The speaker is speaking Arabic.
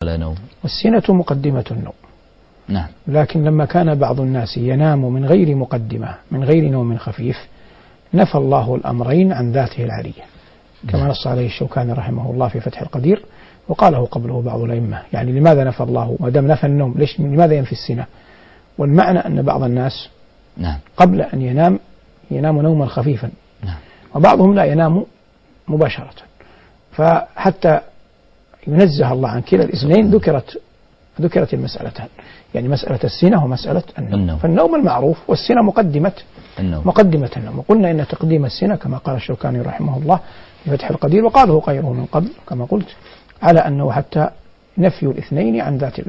ولا نوم. والسنة مقدمة النوم. نعم. لكن لما كان بعض الناس ينام من غير مقدمة من غير نوم خفيف نفى الله الأمرين عن ذاته العلية كما نص عليه الشوكاني رحمه الله في فتح القدير، وقاله قبله بعض الأئمة. يعني لماذا نفى الله ما دام نفى النوم لماذا ينفي السنة؟ والمعنى أن بعض الناس قبل أن ينام نوما خفيفا، وبعضهم لا ينام مباشرة، فحتى ينزه الله عن كلا الاثنين ذكرت المسألتان، يعني مسألة السنة ومسألة النوم. فالنوم المعروف والسنة مقدمة النوم. وقلنا إن تقديم السنة كما قال الشوكاني رحمه الله في فتح القدير وقاله غيره من قبل كما قلت على أنه حتى نفي الاثنين عن ذات